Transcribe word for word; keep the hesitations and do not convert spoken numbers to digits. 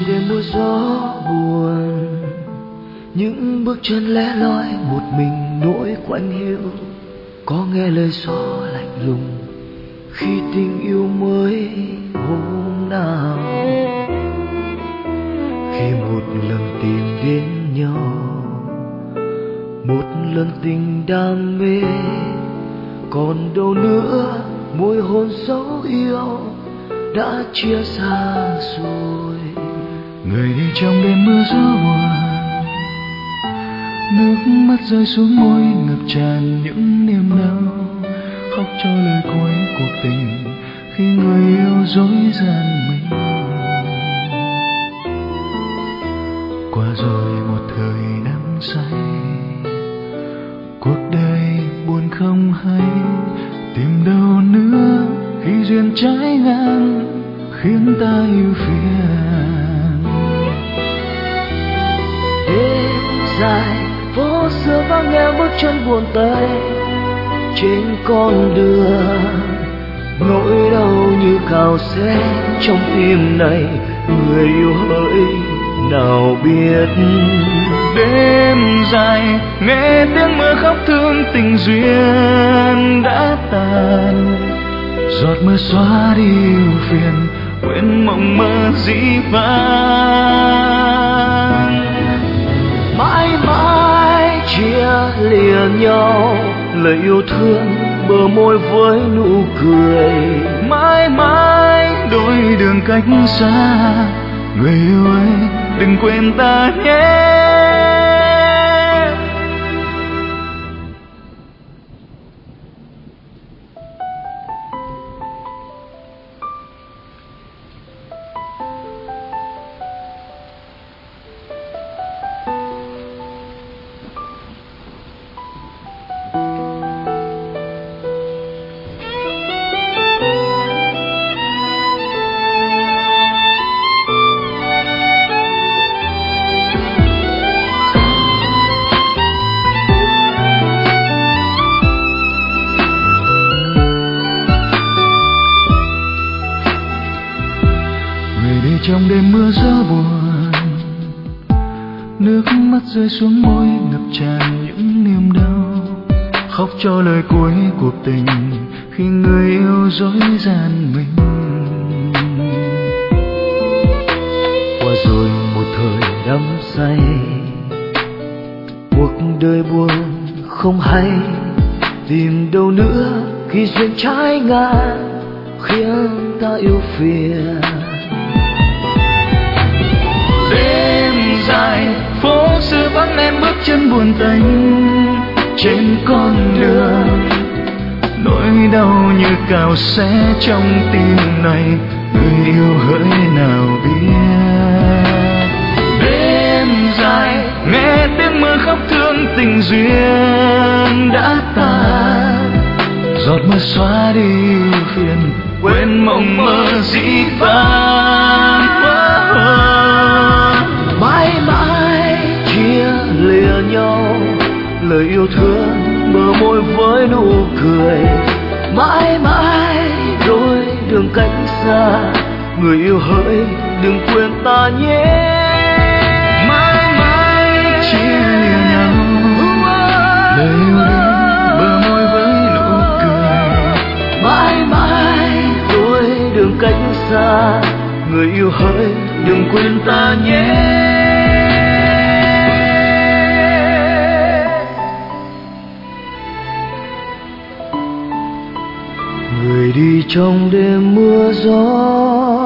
đêm mưa gió buồn, những bước chân lẻ loi một mình nỗi quạnh hiu. Có nghe lời gió lạnh lùng khi tình yêu mới hôm nào, khi một lần tìm đến nhau, một lần tình đam mê. Còn đâu nữa môi hôn dấu yêu đã chia xa rồi. Người đi trong đêm mưa gió buồn, nước mắt rơi xuống môi ngập tràn những niềm đau. Khóc cho lời cuối cuộc tình khi người yêu dối gian mình. Qua rồi một thời đắm say, cuộc đời buồn không hay. Tìm đâu nữa khi duyên trái ngang khiến ta yêu phiền. Đêm dài phố xưa vắng nghe bước chân buồn tơi trên con đường, nỗi đau như cào xé trong tim này. Người yêu hỡi nào biết. Đêm dài nghe tiếng mưa khóc thương tình duyên đã tàn. Giọt mưa xóa đi ưu phiền, quên mộng mơ dĩ vãng. Mãi mãi chia lìa nhau, lời yêu thương bờ môi với nụ cười. Mãi mãi đôi đường cách xa, người yêu ơi đừng quên ta nhé. Trong đêm mưa gió buồn, nước mắt rơi xuống môi ngập tràn những niềm đau. Khóc cho lời cuối cuộc tình khi người yêu dối gian mình. Qua rồi một thời đắm say, cuộc đời buồn không hay. Tìm đâu nữa khi duyên trái ngang khiến ta yêu phiền. Đêm dài phố xưa vắng em bước chân buồn tênh trên con đường, nỗi đau như cào xé trong tim này. Người yêu hỡi nào biết. Đêm dài nghe tiếng mưa khóc thương tình duyên đã tàn. Giọt mưa xóa đi ưu phiền, quên mộng mơ dĩ vãng. Mãi mãi chia lìa nhau, lời yêu thương bờ môi với nụ cười. Mãi mãi đôi đường cách xa, người yêu hỡi đừng quên ta nhé. Mãi mãi chia lìa nhau, lời yêu đương bờ môi với nụ cười. Mãi mãi đôi đường cách xa, người yêu hỡi đừng quên ta nhé. Người đi trong đêm mưa gió